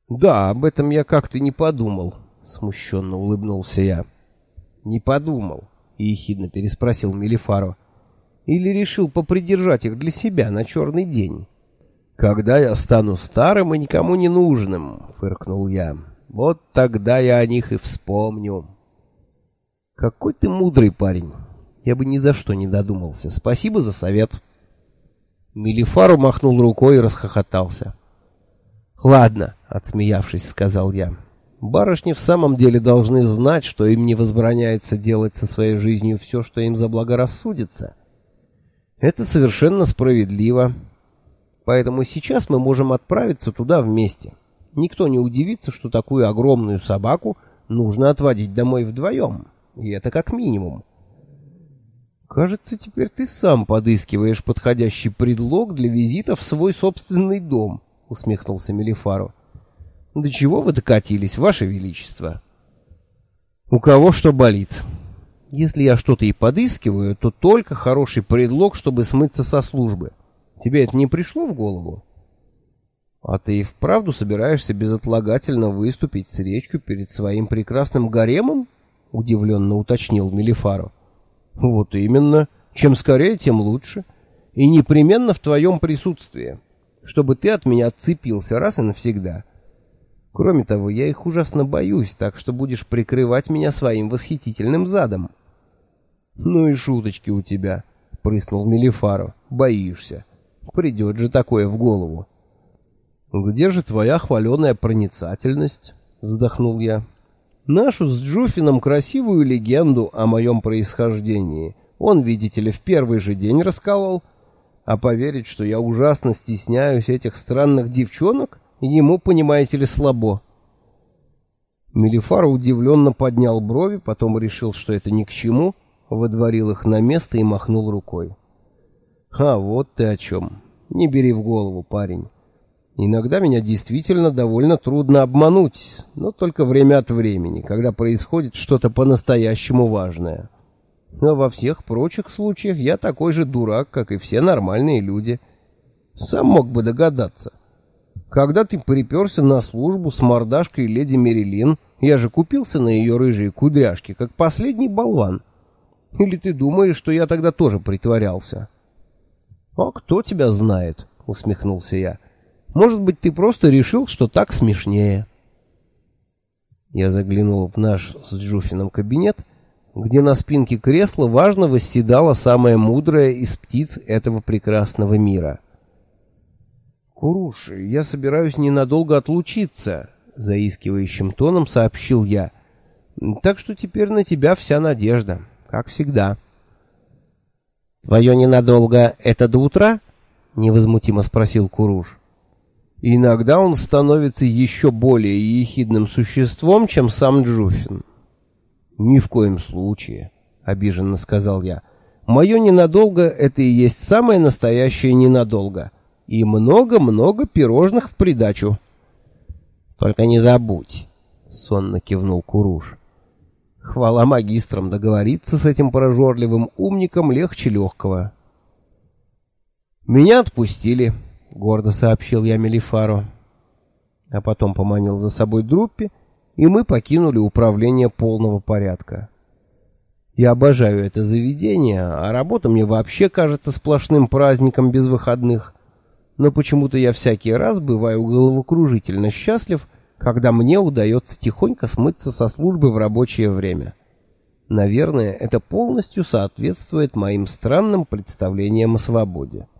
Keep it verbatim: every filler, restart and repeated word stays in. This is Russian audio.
Да, об этом я как-то не подумал, смущенно улыбнулся я. Не подумал, ехидно переспросил Мелифаро. Или решил попридержать их для себя на черный день? Когда я стану старым и никому не нужным, фыркнул я. Вот тогда я о них и вспомню. Какой ты мудрый парень. Я бы ни за что не додумался. Спасибо за совет. Мелифаро махнул рукой и расхохотался. Ладно, отсмеявшись, сказал я. Барышни в самом деле должны знать, что им не возбраняется делать со своей жизнью все, что им заблагорассудится. Это совершенно справедливо. Поэтому сейчас мы можем отправиться туда вместе. Никто не удивится, что такую огромную собаку нужно отводить домой вдвоем. И это как минимум. Кажется, теперь ты сам подыскиваешь подходящий предлог для визита в свой собственный дом, усмехнулся Мелифаро. До чего вы докатились, ваше величество? У кого что болит? Если я что-то и подыскиваю, то только хороший предлог, чтобы смыться со службы. Тебе это не пришло в голову? А ты и вправду собираешься безотлагательно выступить с речью перед своим прекрасным гаремом? Удивленно уточнил Мелифаро. Вот именно. Чем скорее, тем лучше. И непременно в твоем присутствии, чтобы ты от меня отцепился раз и навсегда. Кроме того, я их ужасно боюсь, так что будешь прикрывать меня своим восхитительным задом. Ну и шуточки у тебя, прыснул Мелифаро. Боишься. Придет же такое в голову. Где же твоя хваленая проницательность? Вздохнул я. Нашу с Джуфином красивую легенду о моем происхождении он, видите ли, в первый же день расколол, а поверить, что я ужасно стесняюсь этих странных девчонок, ему, понимаете ли, слабо. Мелифаро удивленно поднял брови, потом решил, что это ни к чему, водворил их на место и махнул рукой. А вот ты о чем. Не бери в голову, парень. Иногда меня действительно довольно трудно обмануть, но только время от времени, когда происходит что-то по-настоящему важное. А во всех прочих случаях я такой же дурак, как и все нормальные люди. Сам мог бы догадаться. Когда ты приперся на службу с мордашкой леди Мерилин, я же купился на ее рыжие кудряшки, как последний болван. Или ты думаешь, что я тогда тоже притворялся? — А кто тебя знает? — усмехнулся я. Может быть, ты просто решил, что так смешнее. Я заглянул в наш с Джуфином кабинет, где на спинке кресла важно восседала самая мудрая из птиц этого прекрасного мира. «Куруш, я собираюсь ненадолго отлучиться», — заискивающим тоном сообщил я. «Так что теперь на тебя вся надежда, как всегда». «Твое ненадолго — это до утра?» — невозмутимо спросил Куруш. Иногда он становится еще более ехидным существом, чем сам Джуфин. «Ни в коем случае», — обиженно сказал я. «Мое ненадолго — это и есть самое настоящее ненадолго. И много-много пирожных в придачу». «Только не забудь», — сонно кивнул Куруш. Хвала магистрам, договориться с этим прожорливым умником легче легкого. «Меня отпустили», — гордо сообщил я Мелифаро. А потом поманил за собой Друппи, и мы покинули управление полного порядка. Я обожаю это заведение, а работа мне вообще кажется сплошным праздником без выходных. Но почему-то я всякий раз бываю головокружительно счастлив, когда мне удается тихонько смыться со службы в рабочее время. Наверное, это полностью соответствует моим странным представлениям о свободе.